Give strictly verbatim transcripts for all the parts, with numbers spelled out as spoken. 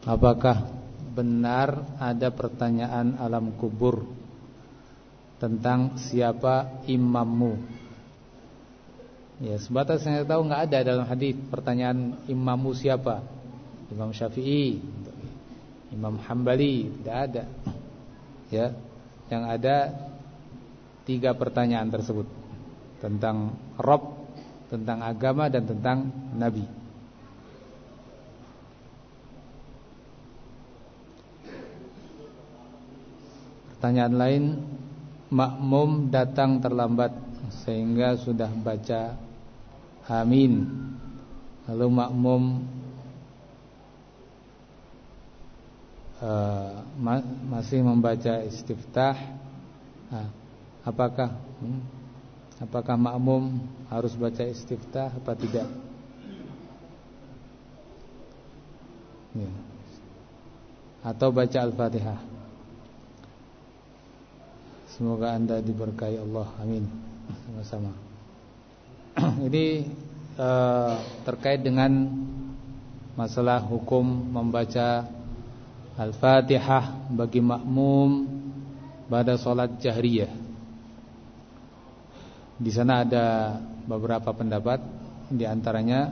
apakah benar ada pertanyaan alam kubur tentang siapa imammu? Ya, sebatas saya tahu nggak ada dalam hadis pertanyaan imammu siapa. Imam Syafi'i, Imam Hambali, tidak ada. Ya, yang ada tiga pertanyaan tersebut tentang Rabb, tentang agama dan tentang Nabi. Pertanyaan lain, makmum datang terlambat sehingga sudah baca amin, lalu makmum uh, ma masih membaca istiftah, nah, apakah hmm, apakah makmum harus baca istiftah apa tidak? Ya. Atau baca Al-Fatihah? Semoga Anda diberkahi Allah, amin. Sama-sama. Ini uh, terkait dengan masalah hukum membaca Al-Fatihah bagi makmum pada sholat jahriyah. Di sana ada beberapa pendapat, di antaranya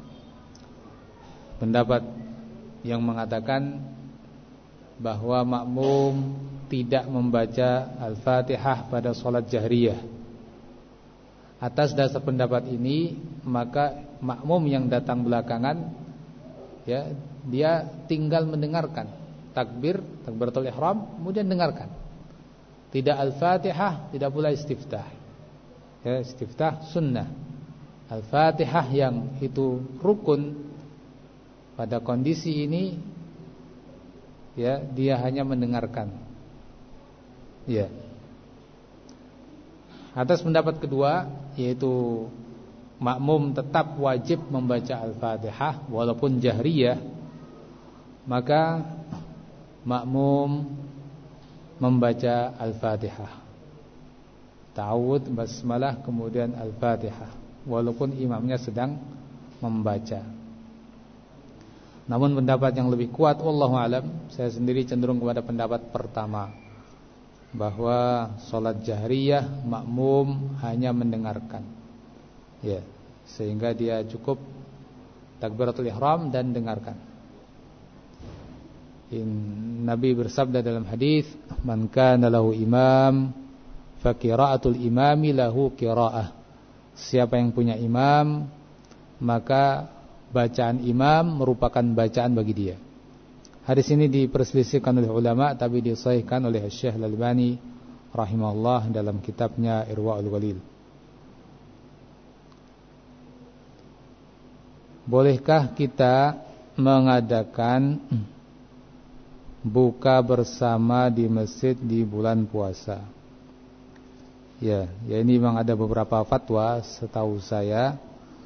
pendapat yang mengatakan bahwa makmum tidak membaca Al-Fatihah pada sholat jahriyah. Atas dasar pendapat ini, maka makmum yang datang belakangan, ya, dia tinggal mendengarkan takbir, takbiratul ihram, kemudian dengarkan. Tidak Al-Fatihah, tidak pula istiftah. Ya, istiftah sunnah. Al-Fatihah yang itu rukun, pada kondisi ini, ya, dia hanya mendengarkan. Ya. Atas pendapat kedua, yaitu makmum tetap wajib membaca Al-Fatihah walaupun jahriyah, maka makmum membaca Al-Fatihah, ta'awudz, basmalah, kemudian Al-Fatihah, walaupun imamnya sedang membaca. Namun pendapat yang lebih kuat, wallahu alam, saya sendiri cenderung kepada pendapat pertama, bahwa sholat jahriyah makmum hanya mendengarkan, ya, sehingga dia cukup takbiratul ihram dan dengarkan. In, Nabi bersabda dalam hadis, man kana lahu imam fa qira'atul imami lahu qira'ah. Siapa yang punya imam, maka bacaan imam merupakan bacaan bagi dia. Hadis ini diperselisihkan oleh ulama, tapi disahihkan oleh Syekh Al-Albani rahimahullah dalam kitabnya Irwaul Ghalil. Bolehkah kita mengadakan buka bersama di masjid di bulan puasa? Ya, ya ini memang ada beberapa fatwa setahu saya.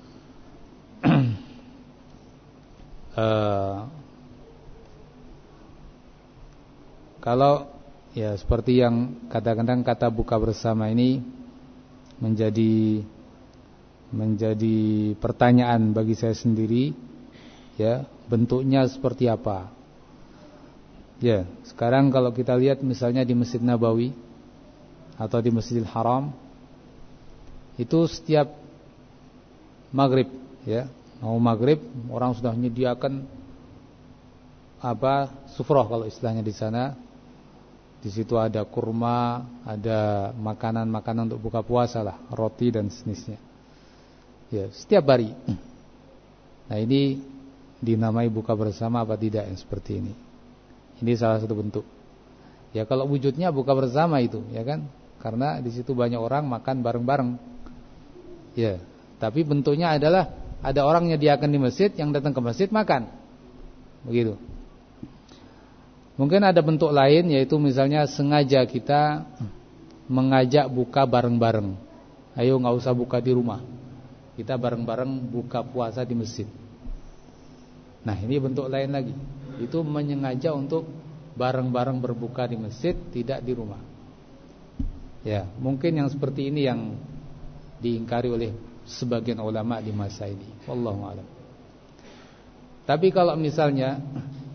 uh, Kalau ya seperti yang kadang-kadang kata buka bersama ini menjadi menjadi pertanyaan bagi saya sendiri, ya, bentuknya seperti apa? Ya, sekarang kalau kita lihat misalnya di Masjid Nabawi atau di Masjidil Haram, itu setiap maghrib, ya, mau maghrib orang sudah menyediakan apa sufrah kalau istilahnya di sana. Di situ ada kurma, ada makanan-makanan untuk buka puasa lah, roti dan sejenisnya. Ya, setiap hari. Nah, ini dinamai buka bersama apa tidak yang seperti ini? Ini salah satu bentuk. Ya, kalau wujudnya buka bersama itu, ya kan? Karena di situ banyak orang makan bareng-bareng. Ya, tapi bentuknya adalah ada orang nyediakan di masjid, yang datang ke masjid makan. Begitu. Mungkin ada bentuk lain, yaitu misalnya sengaja kita mengajak buka bareng-bareng. Ayo gak usah buka di rumah, kita bareng-bareng buka puasa di masjid. Nah, ini bentuk lain lagi. Itu menyengaja untuk bareng-bareng berbuka di masjid, tidak di rumah. Ya, mungkin yang seperti ini yang diingkari oleh sebagian ulama di masa ini. Wallahu a'lam. Tapi kalau misalnya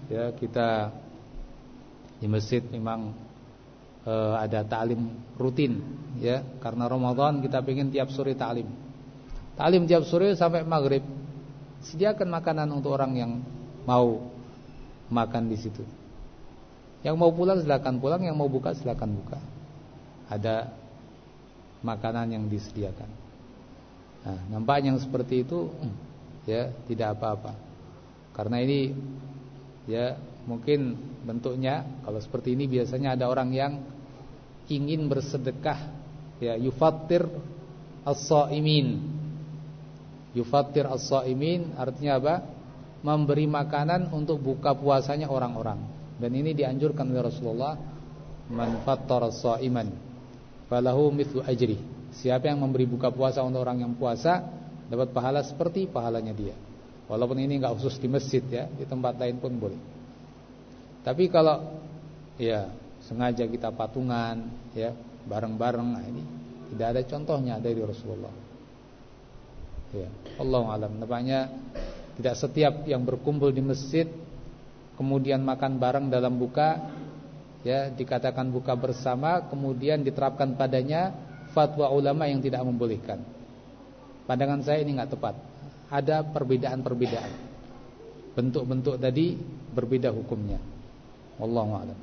ya kita di masjid memang e, ada ta'lim rutin, ya, karena Ramadan kita pengen tiap sore ta'lim. Ta'lim tiap sore sampai maghrib. Sediakan makanan untuk orang yang mau makan di situ. Yang mau pulang silakan pulang, yang mau buka silakan buka. Ada makanan yang disediakan. Nah, nampaknya yang seperti itu ya tidak apa-apa. Karena ini ya mungkin bentuknya kalau seperti ini biasanya ada orang yang ingin bersedekah, ya, yufattir as-shaimin. Yufattir as-shaimin artinya apa? Memberi makanan untuk buka puasanya orang-orang. Dan ini dianjurkan oleh Rasulullah, man fattara as-shaiman falahu mithlu ajri. Siapa yang memberi buka puasa untuk orang yang puasa dapat pahala seperti pahalanya dia. Walaupun ini enggak khusus di masjid, ya, di tempat lain pun boleh. Tapi kalau ya sengaja kita patungan, ya, bareng-bareng, nah ini tidak ada contohnya dari Rasulullah. Ya, Allahu a'lam. Nampaknya tidak setiap yang berkumpul di masjid kemudian makan bareng dalam buka, ya, dikatakan buka bersama, kemudian diterapkan padanya fatwa ulama yang tidak membolehkan. Pandangan saya ini enggak tepat. Ada perbedaan-perbedaan. Bentuk-bentuk tadi berbeda hukumnya. Wallahu a'lam.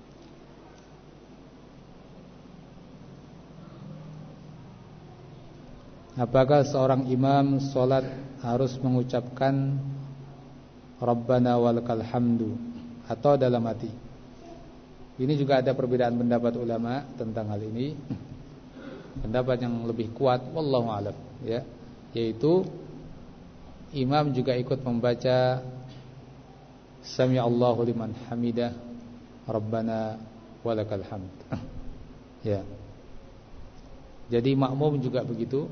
Apakah seorang imam salat harus mengucapkan Rabbana walakal hamdu atau dalam hati? Ini juga ada perbedaan pendapat ulama tentang hal ini. Pendapat yang lebih kuat wallahu a'lam, ya, yaitu imam juga ikut membaca Sami Allahu liman hamidah Rabbana walakal hamd. Ya. Jadi makmum juga begitu.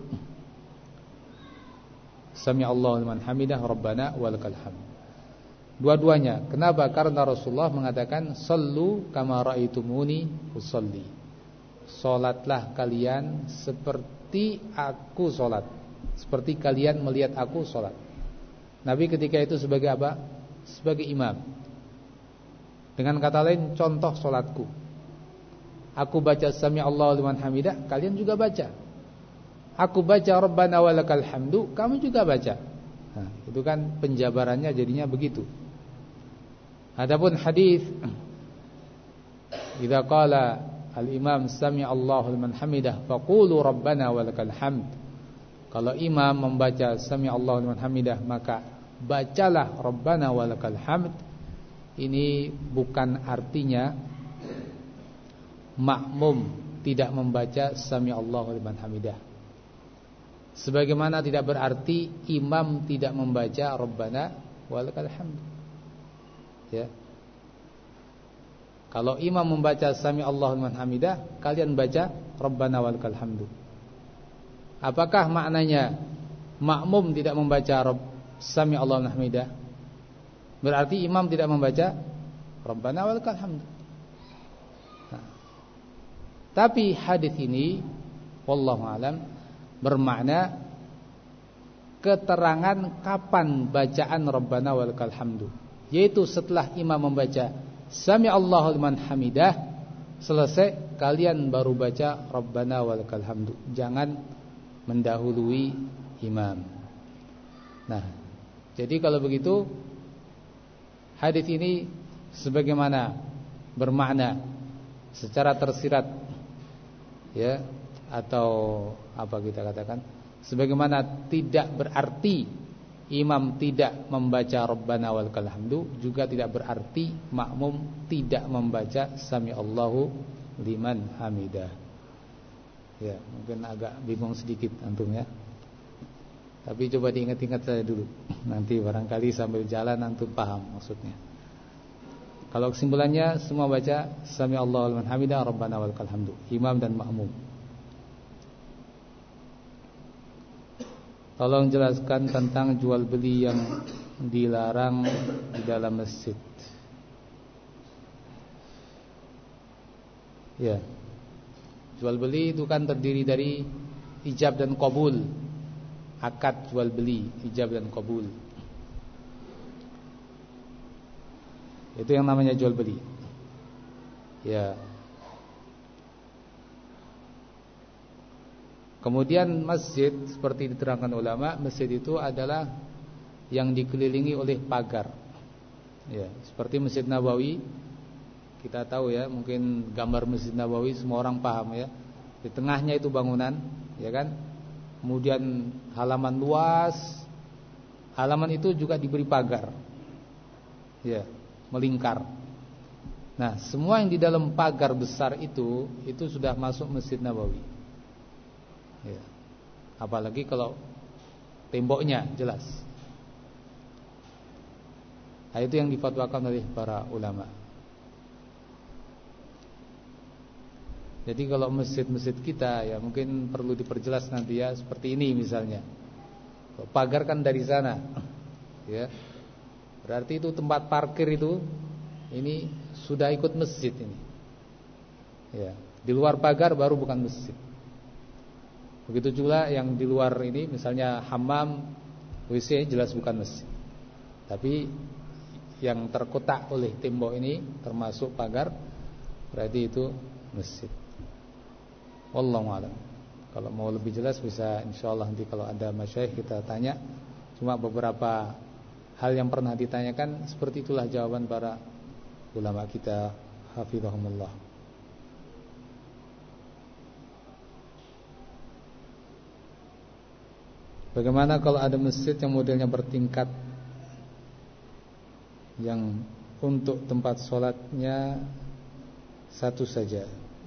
Sami Allahu liman hamidah Rabbana walakal hamd. Dua-duanya. Kenapa? Karena Rasulullah mengatakan sallu kama ra'aitumuni usolli. Salatlah kalian seperti aku salat. Seperti kalian melihat aku salat. Nabi ketika itu sebagai apa? Sebagai imam. Dengan kata lain, contoh salatku. Aku baca Sami Allahu liman hamidah, kalian juga baca. Aku baca Rabbana walakal hamdu, kamu juga baca. Nah, itu kan penjabarannya jadinya begitu. Adapun hadis, idza qala al-imam Sami Allahu liman hamidah faqulu Rabbana walakal hamd. Kalau imam membaca Sami Allahu liman hamidah, maka bacalah Rabbana walakal hamd. Ini bukan artinya makmum tidak membaca Sami Allahu liman hamidah. Sebagaimana tidak berarti imam tidak membaca Rabbana walakal hamd. Ya. Kalau imam membaca Sami Allahu liman hamidah, kalian baca Rabbana walakal hamd. Apakah maknanya makmum tidak membaca Rabb Sami Allahu liman hamidah? Berarti imam tidak membaca Rabbana walakal hamd. Nah. Tapi hadis ini wallahu alam bermakna keterangan kapan bacaan Rabbana walakal hamdu, yaitu setelah imam membaca Sami Allahu liman hamidah selesai, kalian baru baca Rabbana walakal hamdu. Jangan mendahului imam. Nah, jadi kalau begitu hadis ini sebagaimana bermakna secara tersirat, ya, atau apa kita katakan, sebagaimana tidak berarti imam tidak membaca Rabbana walakal hamdu, juga tidak berarti makmum tidak membaca Sami Allahu liman hamidah. Ya, mungkin agak bingung sedikit antum, ya. Tapi coba diingat-ingat saja dulu. Nanti barangkali sambil jalan antum paham maksudnya. Kalau kesimpulannya semua baca Sami Allahu liman hamidah Rabbana walakal hamdu, imam dan makmum. Tolong jelaskan tentang jual beli yang dilarang di dalam masjid. Ya. Jual beli itu kan terdiri dari ijab dan qabul. Akad jual beli, ijab dan qabul. Itu yang namanya jual beli. Ya. Kemudian masjid seperti diterangkan ulama, masjid itu adalah yang dikelilingi oleh pagar. Ya, seperti Masjid Nabawi. Kita tahu ya, mungkin gambar Masjid Nabawi semua orang paham ya. Di tengahnya itu bangunan, ya kan? Kemudian halaman luas. Halaman itu juga diberi pagar. Ya, melingkar. Nah, semua yang di dalam pagar besar itu itu sudah masuk Masjid Nabawi. Ya. Apalagi kalau temboknya jelas. Nah, itu yang difatwakan oleh para ulama. Jadi kalau masjid-masjid kita ya mungkin perlu diperjelas nanti ya, seperti ini misalnya. Pagar kan dari sana. Ya. Berarti itu tempat parkir itu ini sudah ikut masjid ini. Ya, di luar pagar baru bukan masjid. Begitu juga yang di luar ini misalnya hammam, W C jelas bukan masjid. Tapi yang terkotak oleh tembok ini termasuk pagar, berarti itu masjid. Wallahu a'lam. Kalau mau lebih jelas bisa insyaallah nanti kalau ada masyayikh kita tanya. Cuma beberapa hal yang pernah ditanyakan seperti itulah jawaban para ulama kita hafizahumullah. Bagaimana kalau ada masjid yang modelnya bertingkat, yang untuk tempat sholatnya satu saja?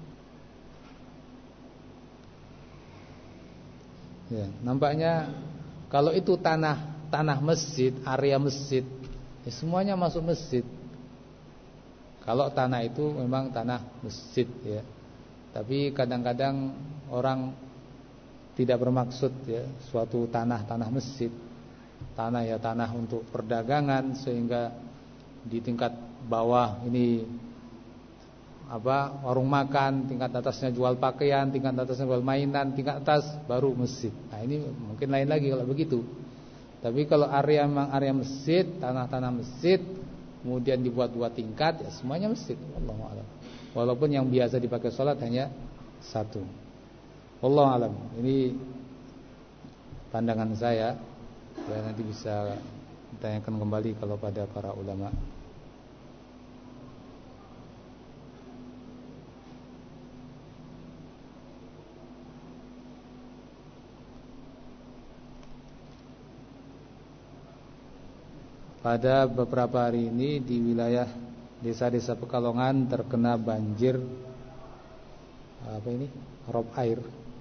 Ya, nampaknya kalau itu tanah tanah masjid, area masjid, ya semuanya masuk masjid. Kalau tanah itu memang tanah masjid ya. Tapi kadang-kadang orang tidak bermaksud ya suatu tanah tanah masjid. Tanah ya tanah untuk perdagangan, sehingga di tingkat bawah ini apa warung makan, tingkat atasnya jual pakaian, tingkat atasnya jual mainan, tingkat atas baru masjid. Nah, ini mungkin lain lagi kalau begitu. Tapi kalau area memang area masjid, tanah-tanah masjid, kemudian dibuat dua tingkat, ya semuanya masjid. Wallahu a'lam. Walaupun yang biasa dipakai sholat hanya satu. Wallahu a'lam. Ini pandangan saya. Ya, nanti bisa ditanyakan kembali kalau pada para ulama. Pada beberapa hari ini di wilayah desa-desa Pekalongan terkena banjir apa ini? Rob air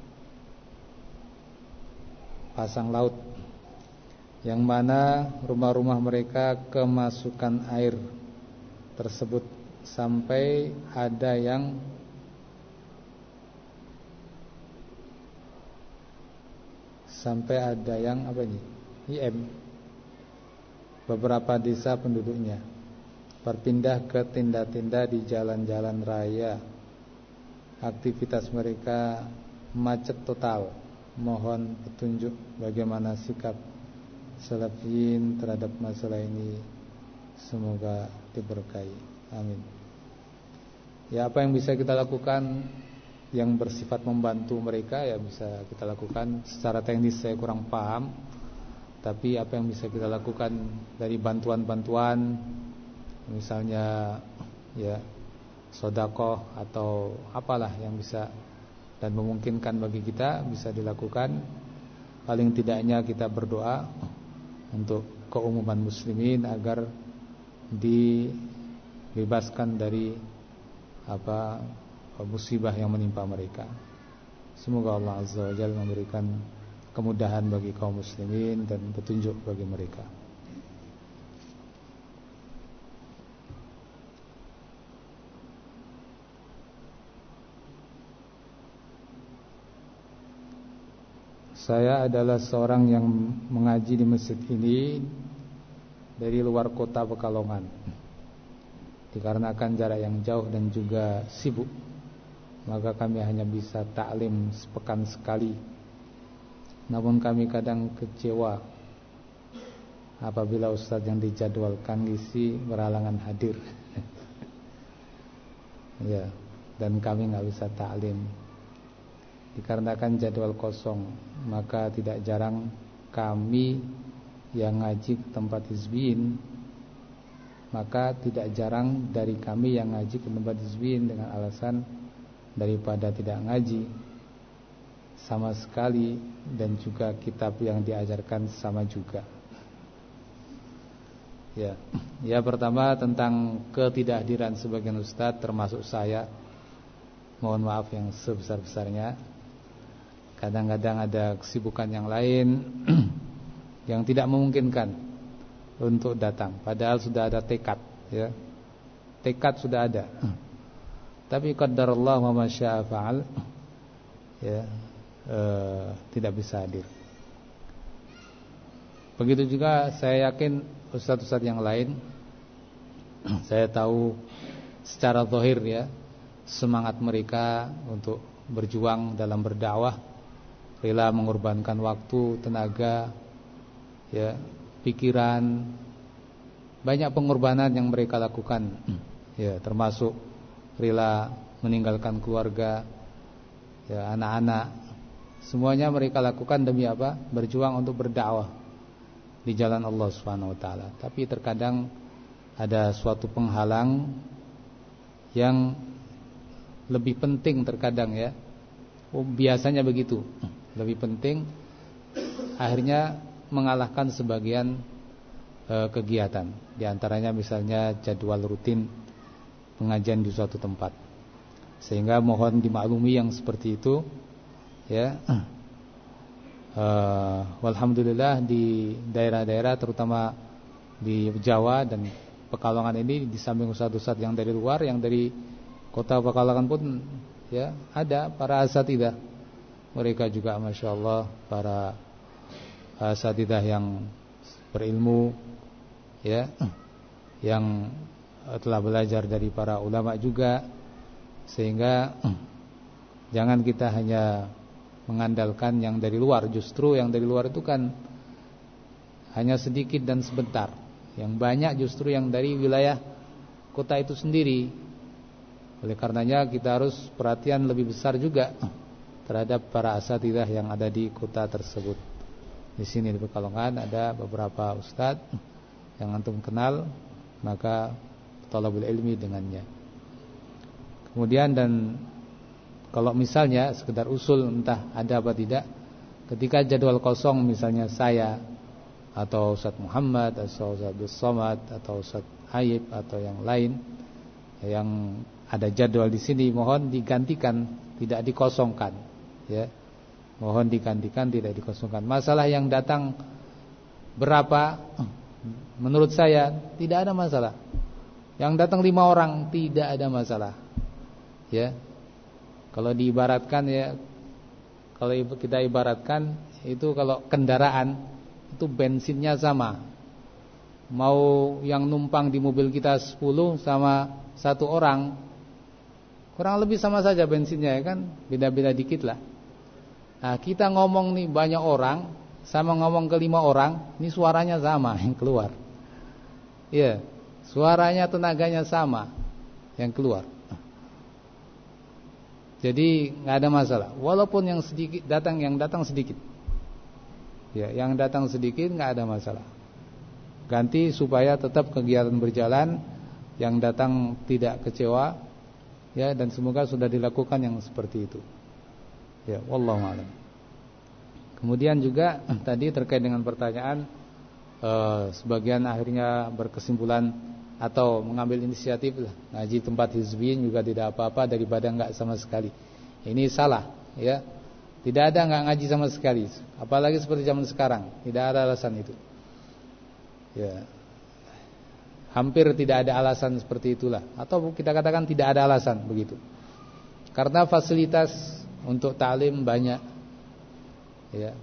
pasang laut, yang mana rumah-rumah mereka kemasukan air tersebut sampai ada yang sampai ada yang apa ini? I M. Beberapa desa penduduknya berpindah ke tenda-tenda di jalan-jalan raya. Aktivitas mereka macet total. Mohon petunjuk bagaimana sikap salafiyin terhadap masalah ini. Semoga diberkahi. Amin. Ya, apa yang bisa kita lakukan yang bersifat membantu mereka ya bisa kita lakukan. Secara teknis saya kurang paham, tapi apa yang bisa kita lakukan dari bantuan-bantuan, misalnya ya sedekah atau apalah yang bisa dan memungkinkan bagi kita bisa dilakukan. Paling tidaknya kita berdoa untuk keumuman muslimin agar dibebaskan dari apa musibah yang menimpa mereka. Semoga Allah Azza wa Jalla memberikan kemudahan bagi kaum muslimin dan petunjuk bagi mereka. Saya adalah seorang yang mengaji di masjid ini dari luar kota Pekalongan. Dikarenakan jarak yang jauh dan juga sibuk, maka kami hanya bisa taklim sepekan sekali. Namun kami kadang kecewa apabila ustadz yang dijadwalkan ngisi berhalangan hadir. Ya, dan kami nggak bisa taklim. Dikarenakan jadwal kosong, maka tidak jarang kami yang ngaji ke tempat hizbiyin, maka tidak jarang dari kami yang ngaji ke tempat hizbiyin dengan alasan daripada tidak ngaji sama sekali, dan juga kitab yang diajarkan sama juga. Ya, ya pertama tentang ketidakhadiran sebagian ustadz termasuk saya, mohon maaf yang sebesar-besarnya. Kadang-kadang ada kesibukan yang lain yang tidak memungkinkan untuk datang, padahal sudah ada tekad, ya. Tekad sudah ada. Tapi qadarullah wa ma syaa fa'al, ya, eh, tidak bisa hadir. Begitu juga saya yakin ustadz-ustadz yang lain, saya tahu secara zahir, ya, semangat mereka untuk berjuang dalam berdakwah, rela mengorbankan waktu, tenaga, ya, pikiran, banyak pengorbanan yang mereka lakukan, ya, termasuk rela meninggalkan keluarga, ya, anak-anak, semuanya mereka lakukan demi apa? Berjuang untuk berdakwah di jalan Allah Subhanahu wa taala. Tapi terkadang ada suatu penghalang yang lebih penting terkadang, ya. Oh, biasanya begitu. Lebih penting, akhirnya mengalahkan sebagian e, kegiatan. Di antaranya misalnya jadwal rutin pengajian di suatu tempat. Sehingga mohon dimaklumi yang seperti itu, ya. E, Walhamdulillah di daerah-daerah terutama di Jawa dan Pekalongan ini, di samping ustadz-ustadz yang dari luar, yang dari kota Pekalongan pun, ya, ada para asatidzah. Mereka juga masya Allah para asatidzah yang berilmu, ya, yang telah belajar dari para ulama juga. Sehingga jangan kita hanya mengandalkan yang dari luar. Justru yang dari luar itu kan hanya sedikit dan sebentar. Yang banyak justru yang dari wilayah kota itu sendiri. Oleh karenanya kita harus perhatian lebih besar juga terhadap para asatidzah yang ada di kota tersebut. Di sini di Pekalongan ada beberapa ustadz yang antum kenal, maka thalabul ilmi dengannya. Kemudian, dan kalau misalnya sekedar usul entah ada apa tidak, ketika jadwal kosong misalnya saya atau Ustadz Muhammad atau Ustadz Abdul Somad atau Ustadz Hayib atau yang lain yang ada jadwal di sini, mohon digantikan, tidak dikosongkan, ya. Mohon digantikan, tidak dikosongkan. Masalah yang datang berapa, menurut saya tidak ada masalah. Yang datang lima orang tidak ada masalah, ya. Kalau diibaratkan, ya, kalau kita ibaratkan itu, kalau kendaraan itu bensinnya sama, mau yang numpang di mobil kita sepuluh sama satu orang, kurang lebih sama saja bensinnya, ya kan, beda-beda dikit lah. Nah, kita ngomong nih banyak orang sama ngomong ke lima orang, ini suaranya sama yang keluar. Iya, suaranya, tenaganya sama yang keluar. Jadi nggak ada masalah, walaupun yang sedikit datang, yang datang sedikit, ya, yang datang sedikit nggak ada masalah. Ganti supaya tetap kegiatan berjalan, yang datang tidak kecewa, ya, dan semoga sudah dilakukan yang seperti itu. Ya, wallahu a'lam. Kemudian juga tadi terkait dengan pertanyaan, eh, sebagian akhirnya berkesimpulan atau mengambil inisiatif lah, ngaji tempat hizbiyin juga tidak apa-apa daripada enggak sama sekali. Ini salah, ya. Tidak ada enggak ngaji sama sekali, apalagi seperti zaman sekarang, tidak ada alasan itu. Ya. Hampir tidak ada alasan seperti itulah, atau kita katakan tidak ada alasan begitu. Karena fasilitas untuk ta'lim banyak, ya.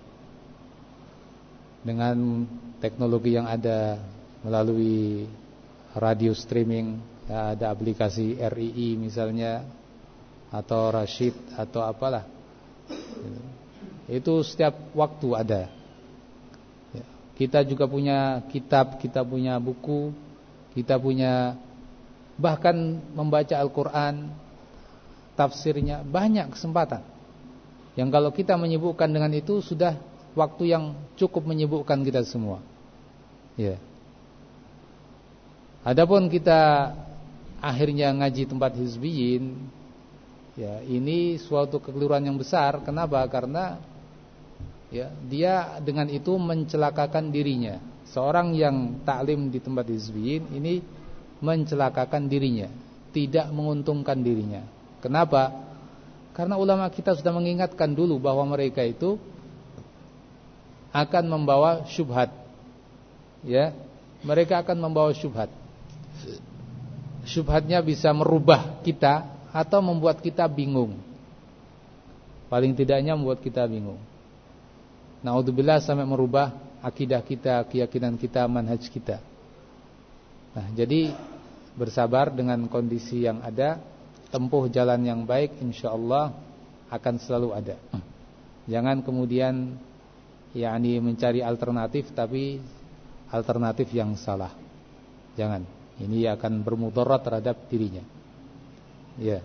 Dengan teknologi yang ada melalui radio streaming, ya, ada aplikasi R I I misalnya, atau Rashid atau apalah, itu setiap waktu ada, ya. Kita juga punya kitab, kita punya buku, kita punya bahkan membaca Al-Quran, tafsirnya, banyak kesempatan. Yang kalau kita menyibukkan dengan itu sudah waktu yang cukup menyibukkan kita semua. Ya. Adapun kita akhirnya ngaji tempat hizbiyin, ya ini suatu kekeliruan yang besar. Kenapa? Karena ya, dia dengan itu mencelakakan dirinya. Seorang yang taklim di tempat hizbiyin ini mencelakakan dirinya, tidak menguntungkan dirinya. Kenapa? Karena ulama kita sudah mengingatkan dulu bahwa mereka itu akan membawa syubhat. Ya, mereka akan membawa syubhat. Syubhatnya bisa merubah kita atau membuat kita bingung. Paling tidaknya membuat kita bingung. Naudzubillah sampai merubah akidah kita, keyakinan kita, manhaj kita. Nah, jadi bersabar dengan kondisi yang ada, tempuh jalan yang baik, insyaallah akan selalu ada. Jangan kemudian yakni mencari alternatif tapi alternatif yang salah. Jangan. Ini akan bermudarat terhadap dirinya. Ya.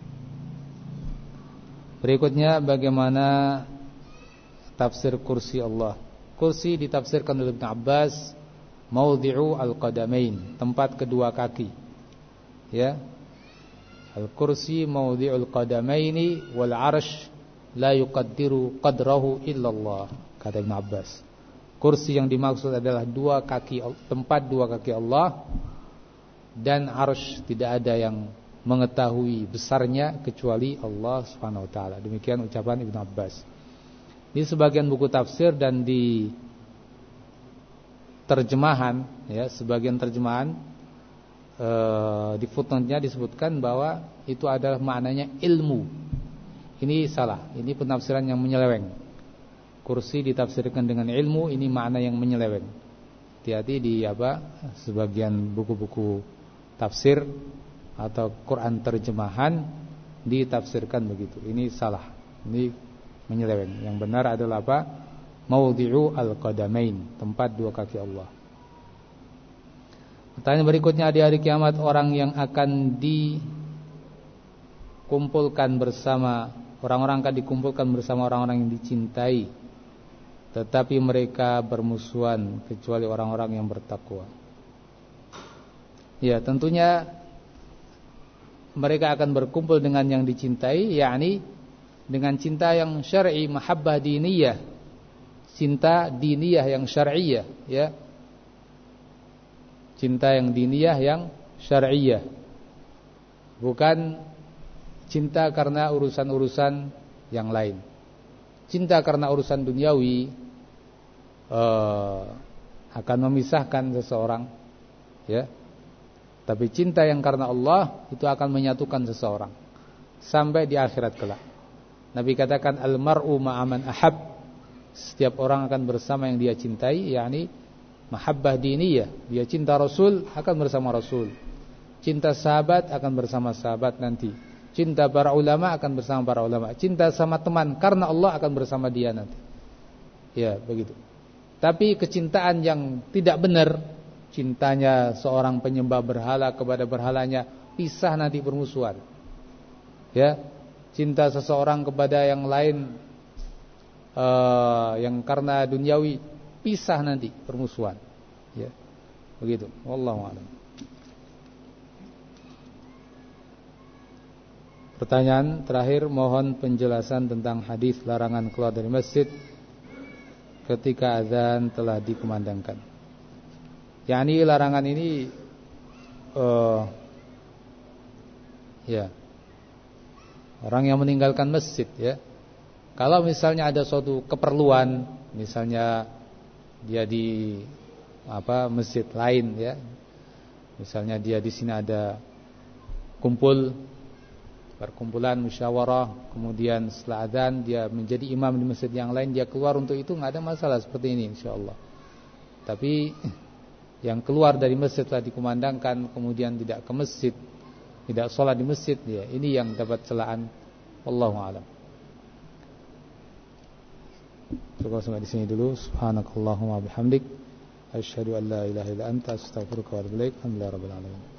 Berikutnya bagaimana tafsir kursi Allah. Kursi ditafsirkan oleh Ibnu Abbas maudhi'u al-qadamain, tempat kedua kaki. Ya. Al-kursi maudhi'ul qadamaini wal 'arsy la yuqaddiru qadrahu illallah, kata Ibnu Abbas. Kursi yang dimaksud adalah dua kaki, tempat dua kaki Allah, dan arsy tidak ada yang mengetahui besarnya kecuali Allah Subhanahu wa taala. Demikian ucapan Ibnu Abbas. Di sebagian buku tafsir dan di terjemahan, ya, sebagian terjemahan e, di footnote-nya disebutkan bahwa itu adalah maknanya ilmu. Ini salah. Ini penafsiran yang menyeleweng. Kursi ditafsirkan dengan ilmu, ini makna yang menyeleweng. Hati-hati di apa? Sebagian buku-buku tafsir atau Quran terjemahan ditafsirkan begitu. Ini salah. Ini menyeleweng. Yang benar adalah apa? Maudhi'u al-qadamain, tempat dua kaki Allah. Pertanyaan berikutnya, di hari kiamat orang yang akan dikumpulkan bersama orang-orang akan dikumpulkan bersama orang-orang yang dicintai, tetapi mereka bermusuhan kecuali orang-orang yang bertakwa. Ya, tentunya mereka akan berkumpul dengan yang dicintai, yakni dengan cinta yang syar'i, mahabbah diniyah, cinta diniyah yang syar'iyah, ya. Cinta yang diniyah yang syar'iyah. Bukan cinta karena urusan-urusan yang lain. Cinta karena urusan duniawi uh, akan memisahkan seseorang, ya. Tapi cinta yang karena Allah itu akan menyatukan seseorang sampai di akhirat kelak. Nabi katakan al-mar'u ma'aman ahab. Setiap orang akan bersama yang dia cintai, yakni mahabbah diniyah. Dia cinta Rasul akan bersama Rasul. Cinta sahabat akan bersama sahabat nanti. Cinta para ulama akan bersama para ulama. Cinta sama teman karena Allah akan bersama dia nanti. Ya, begitu. Tapi kecintaan yang tidak benar, cintanya seorang penyembah berhala kepada berhalanya, pisah nanti permusuhan. Ya, cinta seseorang kepada yang lain uh, yang karena duniawi, pisah nanti permusuhan. Ya, begitu. Wallahu a'lam. Pertanyaan terakhir, mohon penjelasan tentang hadis larangan keluar dari masjid ketika azan telah dikumandangkan. yakni larangan ini uh, ya orang yang meninggalkan masjid, ya. Kalau misalnya ada suatu keperluan, misalnya dia di apa masjid lain, ya. Misalnya dia di sini ada kumpul perkumpulan musyawarah, kemudian setelah adzan dia menjadi imam di masjid yang lain, dia keluar untuk itu, enggak ada masalah seperti ini insyaallah. Tapi yang keluar dari masjid telah dikumandangkan kemudian tidak ke masjid, tidak sholat di masjid, ya ini yang dapat celaan. Wallahu a'lam. Cukup sampai di sini dulu. Subhanakallahumma bihamdik, asyhadu an la ilaha illa anta, astaghfiruka wa atubu ilaik. Alhamdulillahirabbil alamin.